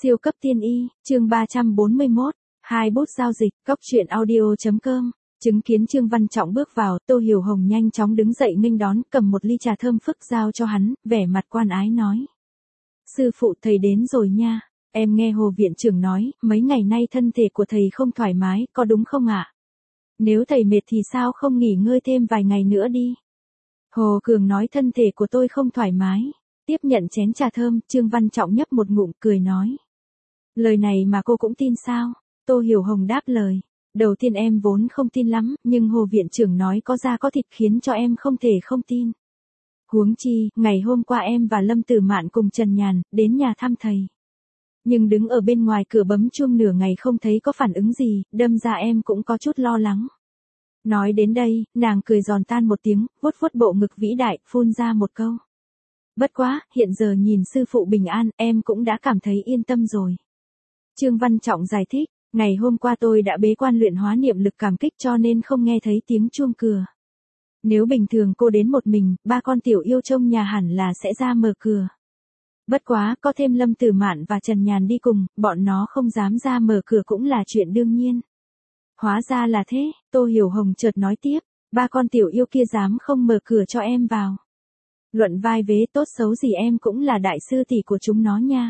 Siêu cấp tiên y, chương 341, hai bút giao dịch, cóc truyện audio.com. Chứng kiến Trương Văn Trọng bước vào, Tô Hiểu Hồng nhanh chóng đứng dậy nghênh đón, cầm một ly trà thơm phức giao cho hắn, vẻ mặt quan ái nói. Sư phụ thầy đến rồi nha, em nghe Hồ viện trưởng nói, mấy ngày nay thân thể của thầy không thoải mái, có đúng không ạ? Nếu thầy mệt thì sao không nghỉ ngơi thêm vài ngày nữa đi? Hồ Cường nói thân thể của tôi không thoải mái. Tiếp nhận chén trà thơm, Trương Văn Trọng nhấp một ngụm cười nói. Lời này mà cô cũng tin sao? Tô Hiểu Hồng đáp lời. Đầu tiên em vốn không tin lắm, nhưng Hồ viện trưởng nói có da có thịt khiến cho em không thể không tin. Huống chi, ngày hôm qua em và Lâm Tử Mạn cùng Trần Nhàn, đến nhà thăm thầy. Nhưng đứng ở bên ngoài cửa bấm chuông nửa ngày không thấy có phản ứng gì, đâm ra em cũng có chút lo lắng. Nói đến đây, nàng cười giòn tan một tiếng, vuốt vuốt bộ ngực vĩ đại, phun ra một câu. Bất quá, hiện giờ nhìn sư phụ bình an, em cũng đã cảm thấy yên tâm rồi. Trương Văn Trọng giải thích, ngày hôm qua tôi đã bế quan luyện hóa niệm lực cảm kích cho nên không nghe thấy tiếng chuông cửa. Nếu bình thường cô đến một mình, ba con tiểu yêu trong nhà hẳn là sẽ ra mở cửa. Bất quá, có thêm Lâm Tử Mạn và Trần Nhàn đi cùng, bọn nó không dám ra mở cửa cũng là chuyện đương nhiên. Hóa ra là thế, Tô Hiểu Hồng chợt nói tiếp, ba con tiểu yêu kia dám không mở cửa cho em vào. Luận vai vế tốt xấu gì em cũng là đại sư tỷ của chúng nó nha.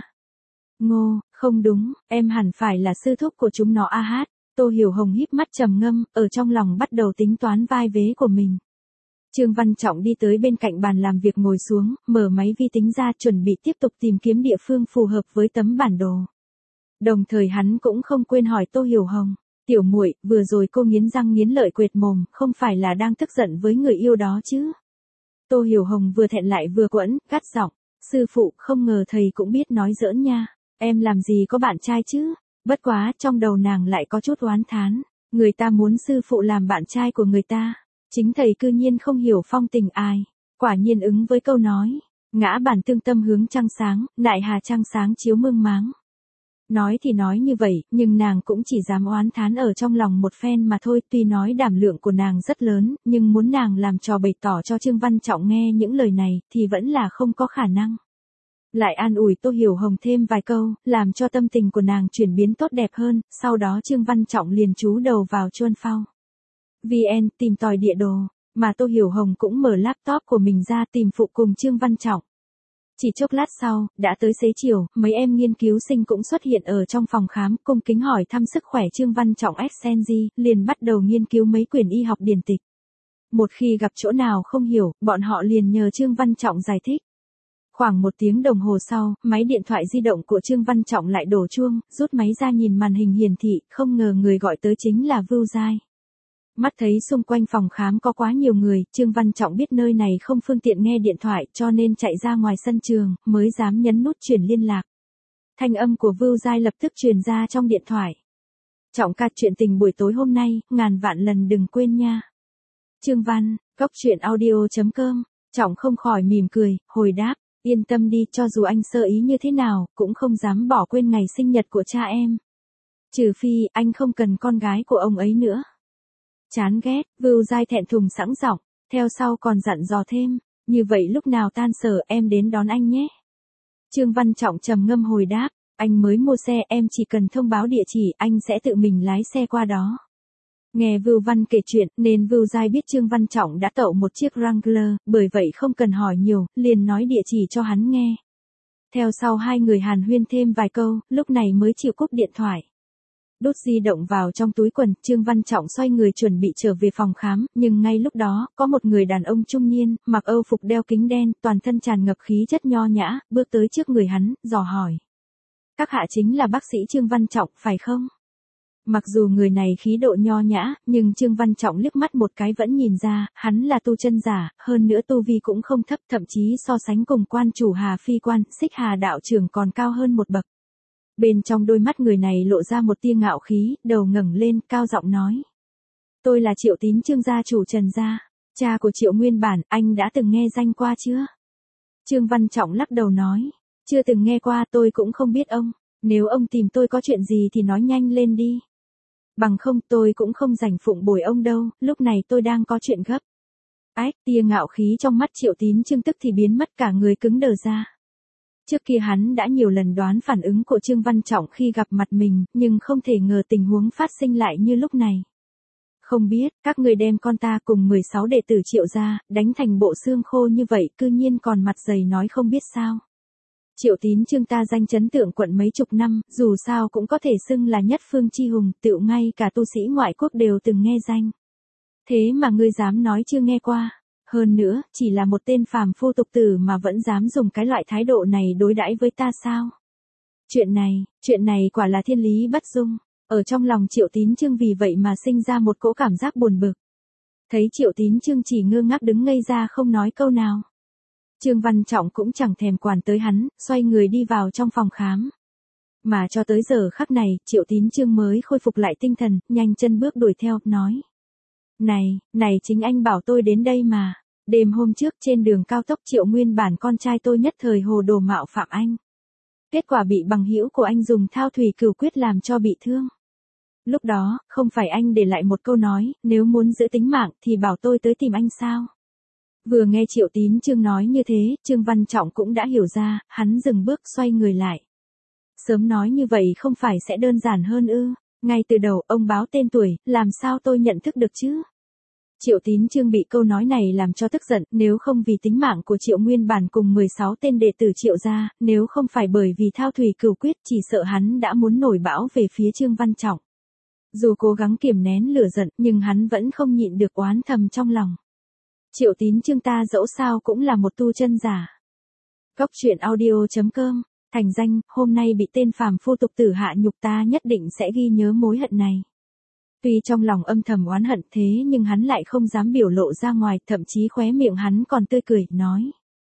Ngô, không đúng, em hẳn phải là sư thúc của chúng nó a hát. Tô Hiểu Hồng híp mắt trầm ngâm, ở trong lòng bắt đầu tính toán vai vế của mình. Trương Văn Trọng đi tới bên cạnh bàn làm việc ngồi xuống, mở máy vi tính ra chuẩn bị tiếp tục tìm kiếm địa phương phù hợp với tấm bản đồ. Đồng thời hắn cũng không quên hỏi Tô Hiểu Hồng, tiểu muội, vừa rồi cô nghiến răng nghiến lợi quệt mồm, không phải là đang tức giận với người yêu đó chứ? Tô Hiểu Hồng vừa thẹn lại vừa quẫn, gắt giọng, sư phụ, không ngờ thầy cũng biết nói giỡn nha, em làm gì có bạn trai chứ? Bất quá, trong đầu nàng lại có chút oán thán, người ta muốn sư phụ làm bạn trai của người ta, chính thầy cư nhiên không hiểu phong tình ai, quả nhiên ứng với câu nói, ngã bản tương tâm hướng trăng sáng, nại hà trăng sáng chiếu mương máng. Nói thì nói như vậy, nhưng nàng cũng chỉ dám oán thán ở trong lòng một phen mà thôi, tuy nói đảm lượng của nàng rất lớn, nhưng muốn nàng làm trò bày tỏ cho Trương Văn Trọng nghe những lời này, thì vẫn là không có khả năng. Lại an ủi Tô Hiểu Hồng thêm vài câu, làm cho tâm tình của nàng chuyển biến tốt đẹp hơn, sau đó Trương Văn Trọng liền chú đầu vào chuân phao. VN tìm tòi địa đồ, mà Tô Hiểu Hồng cũng mở laptop của mình ra tìm phụ cùng Trương Văn Trọng. Chỉ chốc lát sau, đã tới xế chiều, mấy em nghiên cứu sinh cũng xuất hiện ở trong phòng khám, cung kính hỏi thăm sức khỏe Trương Văn Trọng Xenzi, liền bắt đầu nghiên cứu mấy quyển y học điển tịch. Một khi gặp chỗ nào không hiểu, bọn họ liền nhờ Trương Văn Trọng giải thích. Khoảng 1 tiếng đồng hồ sau, máy điện thoại di động của Trương Văn Trọng lại đổ chuông, rút máy ra nhìn màn hình hiển thị, không ngờ người gọi tới chính là Vưu Giai. Mắt thấy xung quanh phòng khám có quá nhiều người, Trương Văn Trọng biết nơi này không phương tiện nghe điện thoại cho nên chạy ra ngoài sân trường, mới dám nhấn nút chuyển liên lạc. Thanh âm của Vưu Giai lập tức truyền ra trong điện thoại. Trọng ca, chuyện tình buổi tối hôm nay, ngàn vạn lần đừng quên nha. Trương Văn, cóc truyện audio.com, Trọng không khỏi mỉm cười, hồi đáp, yên tâm đi, cho dù anh sơ ý như thế nào, cũng không dám bỏ quên ngày sinh nhật của cha em. Trừ phi, anh không cần con gái của ông ấy nữa. Chán ghét, Vưu Giai thẹn thùng sẵn giọng, theo sau còn dặn dò thêm, như vậy lúc nào tan sở em đến đón anh nhé. Trương Văn Trọng trầm ngâm hồi đáp, anh mới mua xe, em chỉ cần thông báo địa chỉ, anh sẽ tự mình lái xe qua đó. Nghe Vưu Văn kể chuyện, nên Vưu Giai biết Trương Văn Trọng đã tậu một chiếc Wrangler, bởi vậy không cần hỏi nhiều, liền nói địa chỉ cho hắn nghe. Theo sau hai người hàn huyên thêm vài câu, lúc này mới chịu cúp điện thoại. Đút di động vào trong túi quần, Trương Văn Trọng xoay người chuẩn bị trở về phòng khám, nhưng ngay lúc đó, có một người đàn ông trung niên, mặc âu phục đeo kính đen, toàn thân tràn ngập khí chất nho nhã, bước tới trước người hắn, dò hỏi. Các hạ chính là bác sĩ Trương Văn Trọng, phải không? Mặc dù người này khí độ nho nhã, nhưng Trương Văn Trọng liếc mắt một cái vẫn nhìn ra, hắn là tu chân giả, hơn nữa tu vi cũng không thấp, thậm chí so sánh cùng quan chủ Hà Phi Quan, Xích Hà đạo trưởng còn cao hơn một bậc. Bên trong đôi mắt người này lộ ra một tia ngạo khí, đầu ngẩng lên, cao giọng nói. Tôi là Triệu Tín Trương gia chủ Trần gia, cha của Triệu Nguyên Bản, anh đã từng nghe danh qua chưa? Trương Văn Trọng lắc đầu nói, chưa từng nghe qua, tôi cũng không biết ông, nếu ông tìm tôi có chuyện gì thì nói nhanh lên đi. Bằng không tôi cũng không rảnh phụng bồi ông đâu, lúc này tôi đang có chuyện gấp. Ách, tia ngạo khí trong mắt Triệu Tín Trương tức thì biến mất, cả người cứng đờ ra. Trước kia hắn đã nhiều lần đoán phản ứng của Trương Văn Trọng khi gặp mặt mình, nhưng không thể ngờ tình huống phát sinh lại như lúc này. Không biết, các người đem con ta cùng 16 đệ tử Triệu gia, đánh thành bộ xương khô như vậy, cư nhiên còn mặt dày nói không biết sao. Triệu Tín Trương ta danh chấn Tượng Quận mấy chục năm, dù sao cũng có thể xưng là nhất phương chi hùng, tựu ngay cả tu sĩ ngoại quốc đều từng nghe danh. Thế mà ngươi dám nói chưa nghe qua. Hơn nữa, chỉ là một tên phàm phu tục tử mà vẫn dám dùng cái loại thái độ này đối đãi với ta sao? Chuyện này quả là thiên lý bất dung. Ở trong lòng Triệu Tín Trương vì vậy mà sinh ra một cỗ cảm giác buồn bực. Thấy Triệu Tín Trương chỉ ngơ ngác đứng ngây ra không nói câu nào. Trương Văn Trọng cũng chẳng thèm quản tới hắn, xoay người đi vào trong phòng khám. Mà cho tới giờ khắc này, Triệu Tín Trương mới khôi phục lại tinh thần, nhanh chân bước đuổi theo, nói. Này chính anh bảo tôi đến đây mà. Đêm hôm trước trên đường cao tốc Triệu nguyên bản con trai tôi nhất thời hồ đồ mạo phạm anh. Kết quả bị bằng hữu của anh dùng thao thủy cửu quyết làm cho bị thương. Lúc đó, không phải anh để lại một câu nói, nếu muốn giữ tính mạng thì bảo tôi tới tìm anh sao? Vừa nghe Triệu Tín Trương nói như thế, Trương Văn Trọng cũng đã hiểu ra, hắn dừng bước xoay người lại. Sớm nói như vậy không phải sẽ đơn giản hơn ư? Ngay từ đầu ông báo tên tuổi, làm sao tôi nhận thức được chứ? Triệu Tín Trương bị câu nói này làm cho tức giận, nếu không vì tính mạng của Triệu nguyên bản cùng 16 tên đệ tử Triệu gia, nếu không phải bởi vì thao thủy cửu quyết chỉ sợ hắn đã muốn nổi bão về phía Trương Văn Trọng. Dù cố gắng kiềm nén lửa giận, nhưng hắn vẫn không nhịn được oán thầm trong lòng. Triệu Tín Trương ta dẫu sao cũng là một tu chân giả. Góc truyện audio.com, thành danh, hôm nay bị tên phàm phu tục tử hạ nhục ta nhất định sẽ ghi nhớ mối hận này. Tuy trong lòng âm thầm oán hận thế nhưng hắn lại không dám biểu lộ ra ngoài, thậm chí khóe miệng hắn còn tươi cười, nói.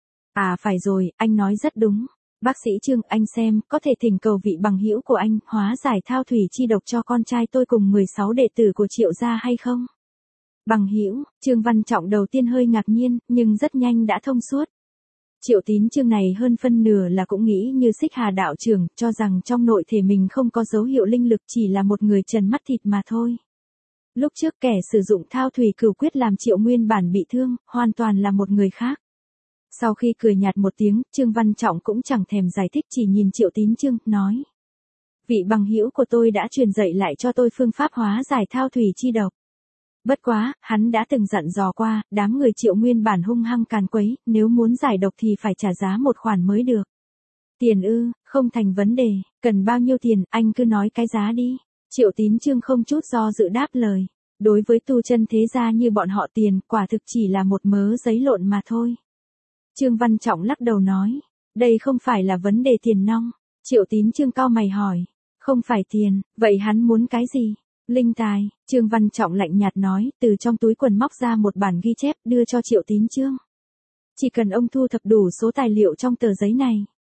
À phải rồi, anh nói rất đúng. Bác sĩ Trương, anh xem, có thể thỉnh cầu vị bằng hữu của anh, hóa giải thao thủy chi độc cho con trai tôi cùng 16 đệ tử của Triệu gia hay không? Bằng hữu, Trương Văn Trọng đầu tiên hơi ngạc nhiên, nhưng rất nhanh đã thông suốt. Triệu Tín Trương này hơn phân nửa là cũng nghĩ như Xích Hà đạo trưởng, cho rằng trong nội thể mình không có dấu hiệu linh lực, chỉ là một người trần mắt thịt mà thôi. Lúc trước kẻ sử dụng thao thủy cửu quyết làm Triệu nguyên bản bị thương, hoàn toàn là một người khác. Sau khi cười nhạt một tiếng, Trương Văn Trọng cũng chẳng thèm giải thích, chỉ nhìn Triệu Tín Trương, nói. Vị bằng hữu của tôi đã truyền dạy lại cho tôi phương pháp hóa giải thao thủy chi độc. Bất quá, hắn đã từng dặn dò qua, đám người Triệu nguyên bản hung hăng càn quấy, nếu muốn giải độc thì phải trả giá một khoản mới được. Tiền ư, không thành vấn đề, cần bao nhiêu tiền, anh cứ nói cái giá đi. Triệu Tín Trương không chút do dự đáp lời. Đối với tu chân thế gia như bọn họ tiền, quả thực chỉ là một mớ giấy lộn mà thôi. Trương Văn Trọng lắc đầu nói, đây không phải là vấn đề tiền nong. Triệu Tín Trương cau mày hỏi, không phải tiền, vậy hắn muốn cái gì? Linh tài, Trương Văn Trọng lạnh nhạt nói, từ trong túi quần móc ra một bản ghi chép đưa cho Triệu Tín Trương. Chỉ cần ông thu thập đủ số tài liệu trong tờ giấy này,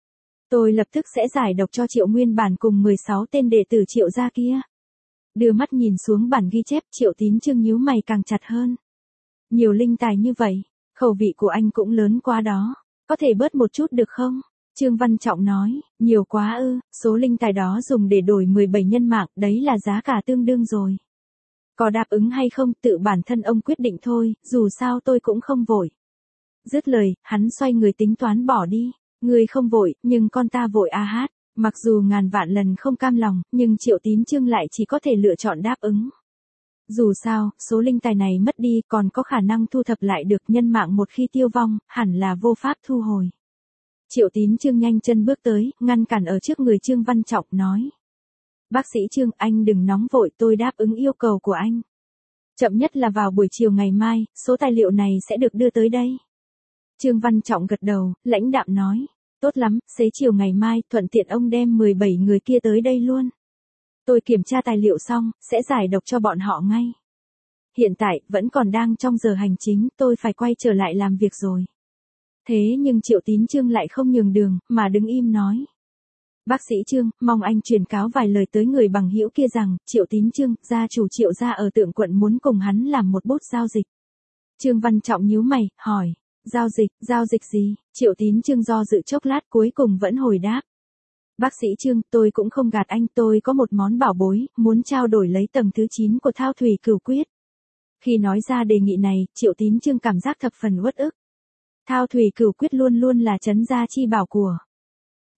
tôi lập tức sẽ giải độc cho Triệu nguyên bản cùng 16 tên đệ tử Triệu gia kia. Đưa mắt nhìn xuống bản ghi chép, Triệu Tín Trương nhíu mày càng chặt hơn. Nhiều linh tài như vậy, khẩu vị của anh cũng lớn quá đó, có thể bớt một chút được không? Trương Văn Trọng nói, nhiều quá ư, số linh tài đó dùng để đổi 17 nhân mạng, đấy là giá cả tương đương rồi. Có đáp ứng hay không, tự bản thân ông quyết định thôi, dù sao tôi cũng không vội. Dứt lời, hắn xoay người tính toán bỏ đi, người không vội, nhưng con ta vội a hát. Mặc dù ngàn vạn lần không cam lòng, nhưng Triệu Tín Trương lại chỉ có thể lựa chọn đáp ứng. Dù sao, số linh tài này mất đi còn có khả năng thu thập lại được, nhân mạng một khi tiêu vong, hẳn là vô pháp thu hồi. Triệu Tín Trương nhanh chân bước tới, ngăn cản ở trước người Trương Văn Trọng, nói. Bác sĩ Trương, anh đừng nóng vội, tôi đáp ứng yêu cầu của anh. Chậm nhất là vào buổi chiều ngày mai, số tài liệu này sẽ được đưa tới đây. Trương Văn Trọng gật đầu, lãnh đạm nói. Tốt lắm, xế chiều ngày mai, thuận tiện ông đem 17 người kia tới đây luôn. Tôi kiểm tra tài liệu xong, sẽ giải độc cho bọn họ ngay. Hiện tại, vẫn còn đang trong giờ hành chính, tôi phải quay trở lại làm việc rồi. Thế nhưng Triệu Tín Trương lại không nhường đường, mà đứng im nói. Bác sĩ Trương, mong anh truyền cáo vài lời tới người bằng hữu kia rằng, Triệu Tín Trương, gia chủ Triệu gia ở Tượng Quận muốn cùng hắn làm một bút giao dịch. Trương Văn Trọng nhíu mày, hỏi. Giao dịch gì? Triệu Tín Trương do dự chốc lát cuối cùng vẫn hồi đáp. Bác sĩ Trương, tôi cũng không gạt anh, tôi có một món bảo bối, muốn trao đổi lấy tầng thứ 9 của thao thủy cửu quyết. Khi nói ra đề nghị này, Triệu Tín Trương cảm giác thập phần uất ức. Thao thủy cửu quyết luôn luôn là trấn gia chi bảo của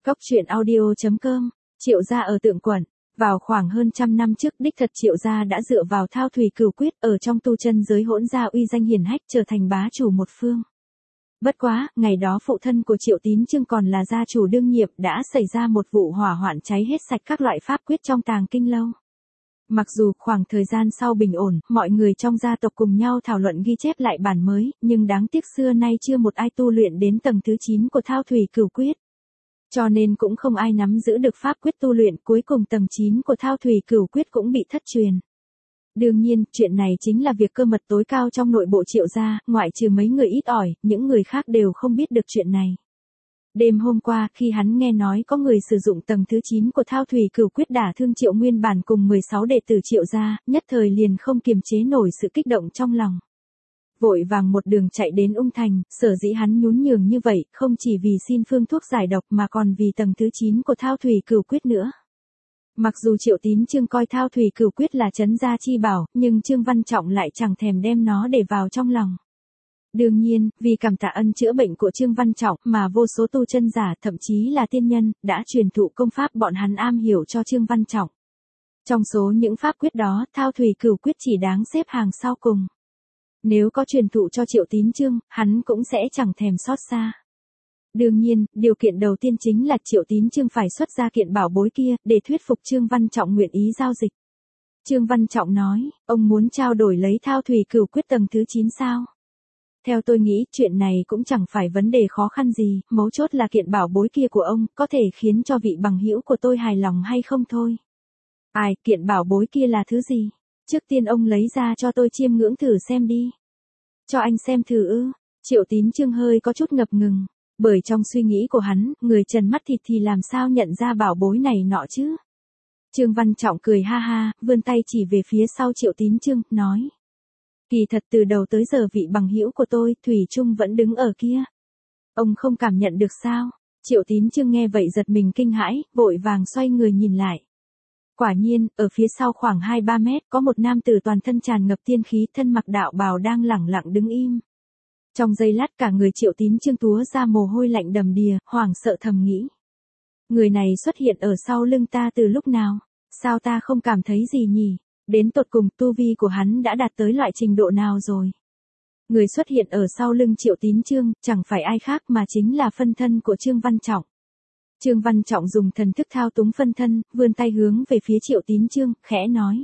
Cóc truyện audio.com, Triệu gia ở Tượng Quận. Vào khoảng hơn trăm năm trước, đích thật Triệu gia đã dựa vào Thao Thủy Cửu Quyết ở trong tu chân giới hỗn gia uy danh hiển hách, trở thành bá chủ một phương. Bất quá, ngày đó phụ thân của Triệu Tín Chương còn là gia chủ đương nhiệm, đã xảy ra một vụ hỏa hoạn cháy hết sạch các loại pháp quyết trong tàng kinh lâu. Mặc dù khoảng thời gian sau bình ổn, mọi người trong gia tộc cùng nhau thảo luận ghi chép lại bản mới, nhưng đáng tiếc xưa nay chưa một ai tu luyện đến tầng thứ 9 của Thao Thủy Cửu Quyết. Cho nên cũng không ai nắm giữ được pháp quyết tu luyện, cuối cùng tầng 9 của Thao Thủy Cửu Quyết cũng bị thất truyền. Đương nhiên, chuyện này chính là việc cơ mật tối cao trong nội bộ Triệu gia, ngoại trừ mấy người ít ỏi, những người khác đều không biết được chuyện này. Đêm hôm qua, khi hắn nghe nói có người sử dụng tầng thứ 9 của Thao Thủy Cửu Quyết đả thương Triệu Nguyên Bản cùng 16 đệ tử Triệu gia, nhất thời liền không kiềm chế nổi sự kích động trong lòng. Vội vàng một đường chạy đến Ung Thành, sở dĩ hắn nhún nhường như vậy, không chỉ vì xin phương thuốc giải độc mà còn vì tầng thứ 9 của Thao Thủy Cửu Quyết nữa. Mặc dù Triệu Tín Chương coi Thao Thủy Cửu Quyết là trấn gia chi bảo, nhưng Trương Văn Trọng lại chẳng thèm đem nó để vào trong lòng. Đương nhiên, vì cảm tạ ân chữa bệnh của Trương Văn Trọng mà vô số tu chân giả, thậm chí là tiên nhân, đã truyền thụ công pháp bọn hắn am hiểu cho Trương Văn Trọng. Trong số những pháp quyết đó, Thao Thủy Cửu Quyết chỉ đáng xếp hàng sau cùng. Nếu có truyền thụ cho Triệu Tín Chương, hắn cũng sẽ chẳng thèm xót xa. Đương nhiên, điều kiện đầu tiên chính là Triệu Tín Chương phải xuất ra kiện bảo bối kia, để thuyết phục Trương Văn Trọng nguyện ý giao dịch. Trương Văn Trọng nói, ông muốn trao đổi lấy Thao Thủy Cửu Quyết tầng thứ 9 sao? Theo tôi nghĩ, chuyện này cũng chẳng phải vấn đề khó khăn gì, mấu chốt là kiện bảo bối kia của ông, có thể khiến cho vị bằng hữu của tôi hài lòng hay không thôi. Ai, kiện bảo bối kia là thứ gì? Trước tiên ông lấy ra cho tôi chiêm ngưỡng thử xem đi. Cho anh xem thử ư? Triệu Tín Chương hơi có chút ngập ngừng, bởi trong suy nghĩ của hắn, người trần mắt thịt thì làm sao nhận ra bảo bối này nọ chứ? Trương Văn Trọng cười ha ha, vươn tay chỉ về phía sau Triệu Tín Chương, nói. Kỳ thật từ đầu tới giờ vị bằng hữu của tôi, thủy chung vẫn đứng ở kia. Ông không cảm nhận được sao? Triệu Tín Chương nghe vậy giật mình kinh hãi, vội vàng xoay người nhìn lại. Quả nhiên, ở phía sau khoảng 2-3 mét, có một nam tử toàn thân tràn ngập tiên khí, thân mặc đạo bào đang lẳng lặng đứng im. Trong giây lát cả người Triệu Tín Chương túa ra mồ hôi lạnh đầm đìa, hoảng sợ thầm nghĩ. Người này xuất hiện ở sau lưng ta từ lúc nào? Sao ta không cảm thấy gì nhỉ? Đến tột cùng tu vi của hắn đã đạt tới loại trình độ nào rồi? Người xuất hiện ở sau lưng Triệu Tín Chương, chẳng phải ai khác mà chính là phân thân của Trương Văn Trọng. Trương Văn Trọng dùng thần thức thao túng phân thân, vươn tay hướng về phía Triệu Tín Chương, khẽ nói.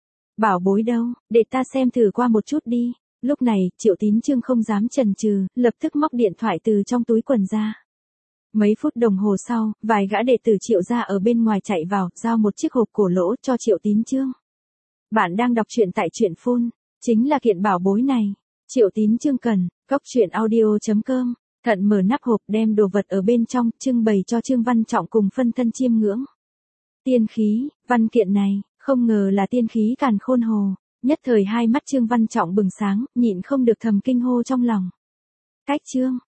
Bảo bối đâu, để ta xem thử qua một chút đi. Lúc này, Triệu Tín Chương không dám chần chừ, lập tức móc điện thoại từ trong túi quần ra. Mấy phút đồng hồ sau, vài gã đệ tử Triệu gia ở bên ngoài chạy vào, giao một chiếc hộp cổ lỗ cho Triệu Tín Chương. Bạn đang đọc truyện tại truyện phone, chính là kiện bảo bối này. Triệu Tín Chương cần, cóc truyện audio.com, thận mở nắp hộp đem đồ vật ở bên trong, trưng bày cho Trương Văn Trọng cùng phân thân chiêm ngưỡng. Tiên khí, văn kiện này, không ngờ là tiên khí càn khôn hồ. Nhất thời hai mắt Trương Văn Trọng bừng sáng, nhịn không được thầm kinh hô trong lòng. Cách chương.